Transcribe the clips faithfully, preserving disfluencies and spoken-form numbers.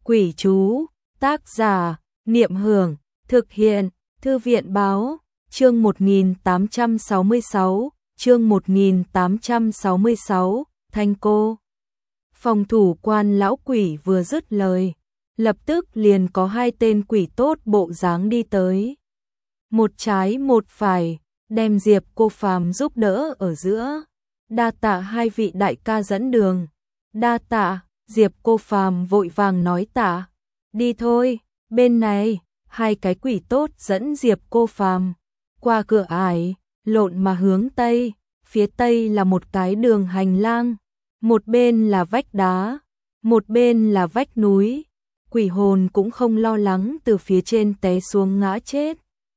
Quỷ chú, tác giả, Niệm Hưởng, thực hiện, Thư viện báo, chương một nghìn tám trăm sáu mươi sáu, chương một nghìn tám trăm sáu mươi sáu, Thanh cô. Phòng thủ quan lão quỷ vừa dứt lời, lập tức liền có hai tên quỷ tốt bộ dáng đi tới. Một trái một phải, đem Diệp Cô Phàm giúp đỡ ở giữa. Đa tạ hai vị đại ca dẫn đường. Đa tạ, Diệp Cô Phàm vội vàng nói tạ. Đi thôi, bên này, hai cái quỷ tốt dẫn Diệp Cô Phàm qua cửa ải, lộn mà hướng tây, phía tây là một cái đường hành lang, một bên là vách đá, một bên là vách núi. Quỷ hồn cũng không lo lắng từ phía trên té xuống ngã chết.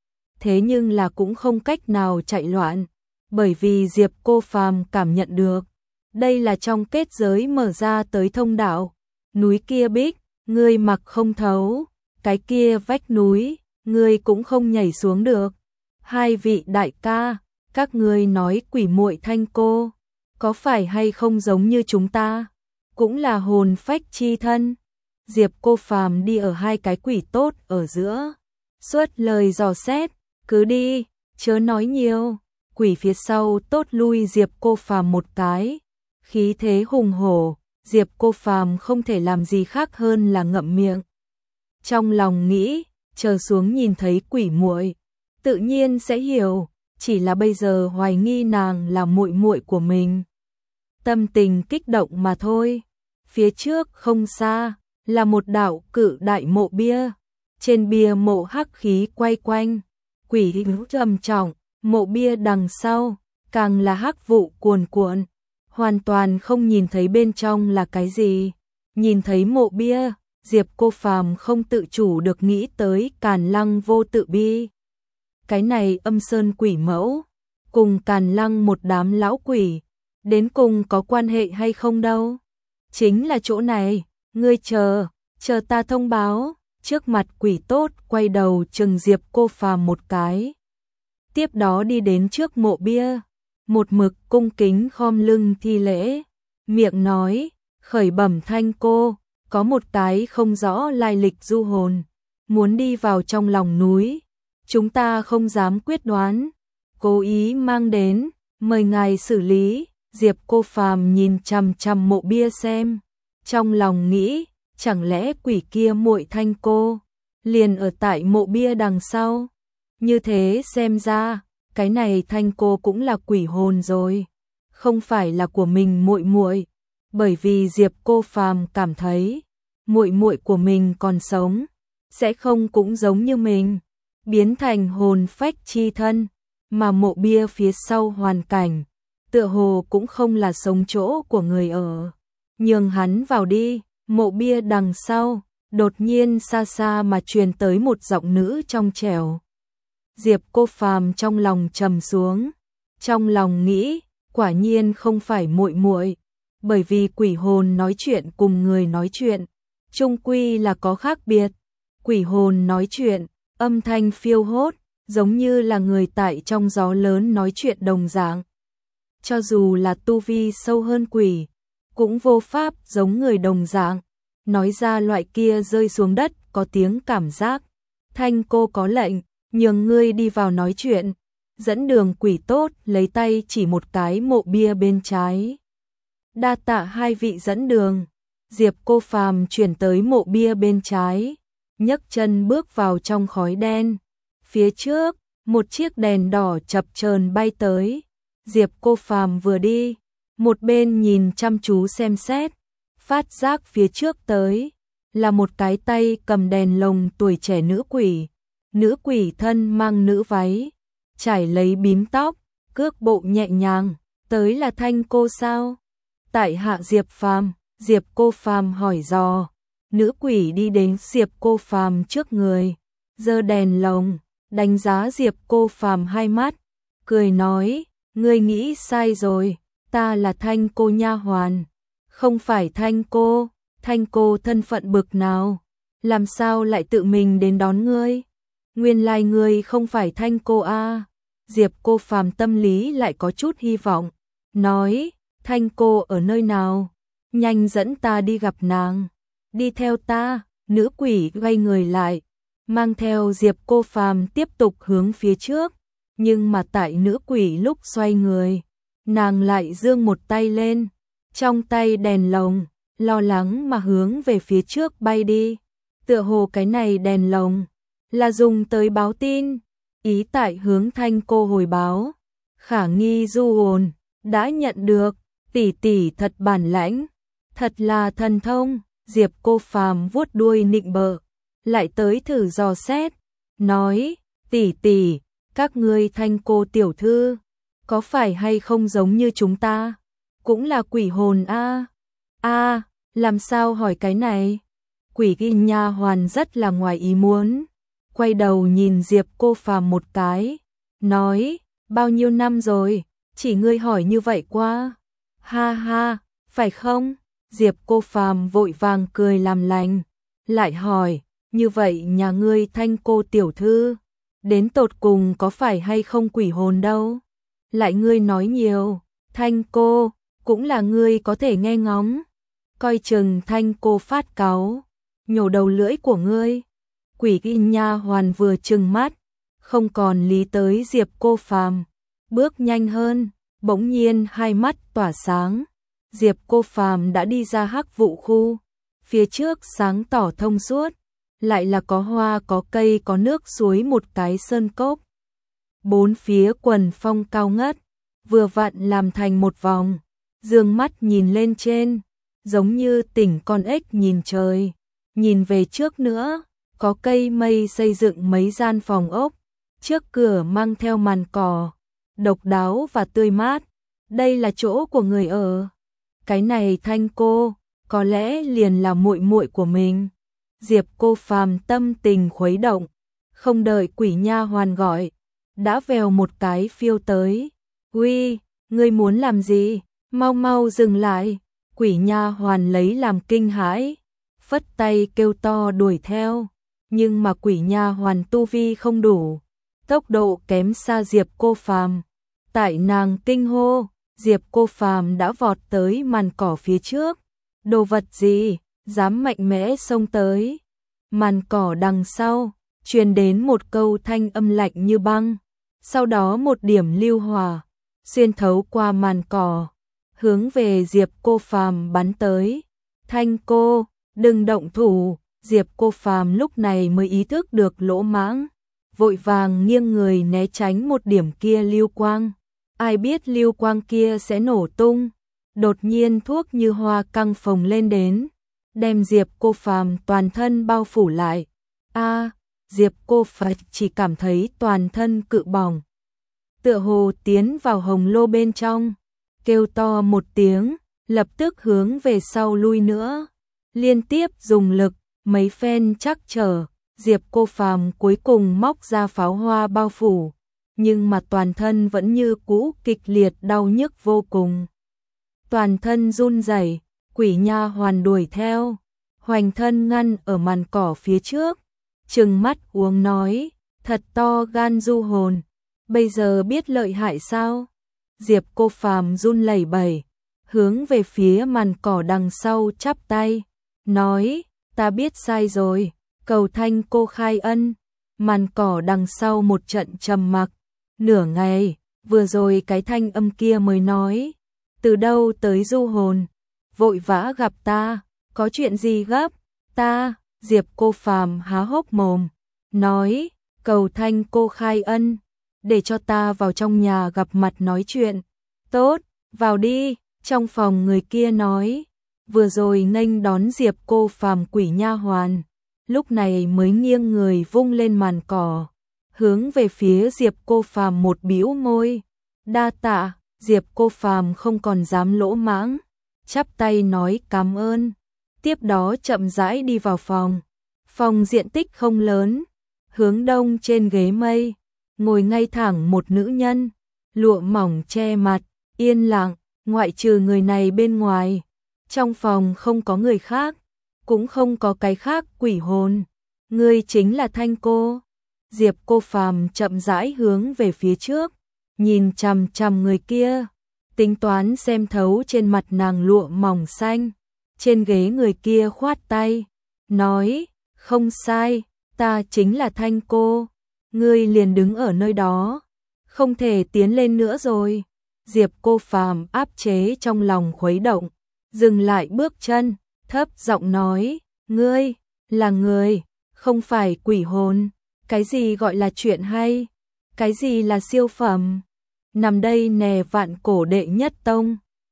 Thế nhưng là cũng không cách nào chạy loạn, bởi vì Diệp Cô Phàm cảm nhận được, đây là trong kết giới mở ra tới thông đạo. Núi kia bích, ngươi mặc không thấu, cái kia vách núi, ngươi cũng không nhảy xuống được. Hai vị đại ca, các ngươi nói quỷ muội Thanh cô, có phải hay không giống như chúng ta, cũng là hồn phách chi thân. Diệp Cô Phàm đi ở hai cái quỷ tốt ở giữa, suốt lời dò xét, cứ đi, chớ nói nhiều. Quỷ phía sau tốt lui Diệp Cô Phàm một cái, khí thế hùng hổ. Diệp Cô Phàm không thể làm gì khác hơn là ngậm miệng. Trong lòng nghĩ, chờ xuống nhìn thấy quỷ muội, tự nhiên sẽ hiểu, chỉ là bây giờ hoài nghi nàng là muội muội của mình. Tâm tình kích động mà thôi. Phía trước không xa là một đạo cự đại mộ bia, trên bia mộ hắc khí quay quanh, quỷ hình trầm trọng, mộ bia đằng sau càng là hắc vụ cuồn cuộn, hoàn toàn không nhìn thấy bên trong là cái gì. Nhìn thấy mộ bia, Diệp Cô Phàm không tự chủ được nghĩ tới Càn Lăng Vô Tự Bi. Cái này âm sơn quỷ mẫu, cùng Càn Lăng một đám lão quỷ, đến cùng có quan hệ hay không đâu. Chính là chỗ này, ngươi chờ, chờ ta thông báo. Trước mặt quỷ tốt quay đầu chừng Diệp Cô Phàm một cái. Tiếp đó đi đến trước mộ bia, một mực cung kính khom lưng thi lễ, miệng nói, khởi bẩm Thanh cô, có một cái không rõ lai lịch du hồn, muốn đi vào trong lòng núi, chúng ta không dám quyết đoán, cố ý mang đến, mời ngài xử lý. Diệp Cô Phàm nhìn chằm chằm mộ bia xem, trong lòng nghĩ, chẳng lẽ quỷ kia muội Thanh cô liền ở tại mộ bia đằng sau? Như thế xem ra, cái này Thanh cô cũng là quỷ hồn rồi, không phải là của mình muội muội, bởi vì Diệp Cô Phàm cảm thấy, muội muội của mình còn sống, sẽ không cũng giống như mình, biến thành hồn phách chi thân, mà mộ bia phía sau hoàn cảnh, tựa hồ cũng không là sống chỗ của người ở. Nhường hắn vào đi. Mộ bia đằng sau, đột nhiên xa xa mà truyền tới một giọng nữ trong trẻo. Diệp Cô Phàm trong lòng trầm xuống, trong lòng nghĩ, quả nhiên không phải muội muội, bởi vì quỷ hồn nói chuyện cùng người nói chuyện, chung quy là có khác biệt. Quỷ hồn nói chuyện, âm thanh phiêu hốt, giống như là người tại trong gió lớn nói chuyện đồng dạng. Cho dù là tu vi sâu hơn quỷ, cũng vô pháp giống người đồng dạng, nói ra loại kia rơi xuống đất có tiếng cảm giác. Thanh cô có lệnh, nhường ngươi đi vào nói chuyện. Dẫn đường quỷ tốt lấy tay chỉ một cái mộ bia bên trái. Đa tạ hai vị dẫn đường. Diệp Cô Phàm chuyển tới mộ bia bên trái, nhấc chân bước vào trong khói đen. Phía trước, một chiếc đèn đỏ chập chờn bay tới. Diệp Cô Phàm vừa đi, một bên nhìn chăm chú xem xét, phát giác phía trước tới là một cái tay cầm đèn lồng tuổi trẻ nữ quỷ. Nữ quỷ thân mang nữ váy, trải lấy bím tóc, cước bộ nhẹ nhàng, tới là Thanh cô sao? Tại hạ Diệp Phàm. Diệp Cô Phàm hỏi dò. Nữ quỷ đi đến Diệp Cô Phàm trước người, giơ đèn lồng, đánh giá Diệp Cô Phàm hai mắt, cười nói, ngươi nghĩ sai rồi, ta là Thanh cô nha hoàn, không phải Thanh cô. Thanh cô thân phận bực nào, làm sao lại tự mình đến đón ngươi? Nguyên lai ngươi không phải Thanh cô a. À. Diệp Cô Phàm tâm lý lại có chút hy vọng, nói, Thanh cô ở nơi nào? Nhanh dẫn ta đi gặp nàng, đi theo ta. Nữ quỷ quay người lại, mang theo Diệp Cô Phàm tiếp tục hướng phía trước, nhưng mà tại nữ quỷ lúc xoay người, nàng lại giương một tay lên, trong tay đèn lồng, lo lắng mà hướng về phía trước bay đi. Tựa hồ cái này đèn lồng là dùng tới báo tin, ý tại hướng Thanh Cô hồi báo. Khả nghi du hồn đã nhận được, tỷ tỷ thật bản lãnh, thật là thần thông. Diệp Cô Phàm vuốt đuôi nịnh bợ, lại tới thử dò xét, nói, tỷ tỷ, các ngươi Thanh Cô tiểu thư, có phải hay không giống như chúng ta, cũng là quỷ hồn a? A, làm sao hỏi cái này? Quỷ ghi nha hoàn rất là ngoài ý muốn, quay đầu nhìn Diệp Cô Phàm một cái, nói, bao nhiêu năm rồi, chỉ ngươi hỏi như vậy qua. Ha ha, phải không? Diệp Cô Phàm vội vàng cười làm lành, lại hỏi, như vậy nhà ngươi Thanh Cô tiểu thư, đến tột cùng có phải hay không quỷ hồn đâu? Lại ngươi nói nhiều, Thanh Cô, cũng là ngươi có thể nghe ngóng, coi chừng Thanh Cô phát cáu, nhổ đầu lưỡi của ngươi. Quỷ ghi nha hoàn vừa trừng mắt, không còn lý tới Diệp Cô Phàm, bước nhanh hơn, bỗng nhiên hai mắt tỏa sáng. Diệp Cô Phàm đã đi ra hắc vụ khu, phía trước sáng tỏ thông suốt, lại là có hoa có cây có nước suối một cái sơn cốc. Bốn phía quần phong cao ngất, vừa vặn làm thành một vòng, dương mắt nhìn lên trên, giống như tỉnh con ếch nhìn trời. Nhìn về trước nữa, có cây mây xây dựng mấy gian phòng ốc, trước cửa mang theo màn cỏ, độc đáo và tươi mát. Đây là chỗ của người ở. Cái này Thanh Cô, có lẽ liền là muội muội của mình. Diệp Cô Phàm tâm tình khuấy động, không đợi quỷ nha hoàn gọi, đã vèo một cái phiêu tới. Uy, ngươi muốn làm gì? Mau mau dừng lại. Quỷ nha hoàn lấy làm kinh hãi, phất tay kêu to đuổi theo, nhưng mà quỷ nha hoàn tu vi không đủ, tốc độ kém xa Diệp Cô Phàm. Tại nàng kinh hô, Diệp Cô Phàm đã vọt tới màn cỏ phía trước. Đồ vật gì, dám mạnh mẽ xông tới? Màn cỏ đằng sau, truyền đến một câu thanh âm lạnh như băng, sau đó một điểm lưu hỏa, xuyên thấu qua màn cỏ, hướng về Diệp Cô Phàm bắn tới. Thanh Cô, đừng động thủ. Diệp Cô Phàm lúc này mới ý thức được lỗ mãng, vội vàng nghiêng người né tránh một điểm kia lưu quang. Ai biết lưu quang kia sẽ nổ tung. Đột nhiên thuốc như hoa căng phồng lên đến, đem Diệp Cô Phàm toàn thân bao phủ lại. A, Diệp Cô Phàm chỉ cảm thấy toàn thân cự bỏng, tựa hồ tiến vào hồng lô bên trong, kêu to một tiếng, lập tức hướng về sau lui nữa, liên tiếp dùng lực, mấy phen chắc trở, Diệp Cô Phàm cuối cùng móc ra pháo hoa bao phủ, nhưng mà toàn thân vẫn như cũ kịch liệt đau nhức vô cùng. Toàn thân run rẩy, quỷ nha hoàn đuổi theo, hoành thân ngăn ở màn cỏ phía trước, trừng mắt uống nói, thật to gan du hồn, bây giờ biết lợi hại sao? Diệp Cô Phàm run lẩy bẩy, hướng về phía màn cỏ đằng sau chắp tay, nói, ta biết sai rồi, cầu Thanh Cô khai ân. Màn cỏ đằng sau một trận trầm mặc, nửa ngày, vừa rồi cái thanh âm kia mới nói, từ đâu tới du hồn, vội vã gặp ta, có chuyện gì gấp? Ta, Diệp Cô Phàm há hốc mồm, nói, cầu Thanh Cô khai ân, để cho ta vào trong nhà gặp mặt nói chuyện. Tốt, vào đi. Trong phòng người kia nói, vừa rồi nghênh đón Diệp Cô Phàm quỷ nha hoàn, lúc này mới nghiêng người vung lên màn cỏ, hướng về phía Diệp Cô Phàm một bĩu môi, đa tạ. Diệp Cô Phàm không còn dám lỗ mãng, chắp tay nói cảm ơn, tiếp đó chậm rãi đi vào phòng. Phòng diện tích không lớn, hướng đông trên ghế mây, ngồi ngay thẳng một nữ nhân, lụa mỏng che mặt, yên lặng, ngoại trừ người này bên ngoài, trong phòng không có người khác, cũng không có cái khác quỷ hồn. Ngươi chính là Thanh Cô. Diệp Cô Phàm chậm rãi hướng về phía trước, nhìn chằm chằm người kia, tính toán xem thấu trên mặt nàng lụa mỏng xanh. Trên ghế người kia khoát tay, nói, Không sai, ta chính là Thanh cô. Ngươi liền đứng ở nơi đó, không thể tiến lên nữa rồi. Diệp Cô Phàm áp chế trong lòng khuấy động, dừng lại bước chân, thấp giọng nói, ngươi, là người, không phải quỷ hồn. Cái gì gọi là chuyện hay? Cái gì là siêu phẩm? Nằm đây nè vạn cổ đệ nhất tông.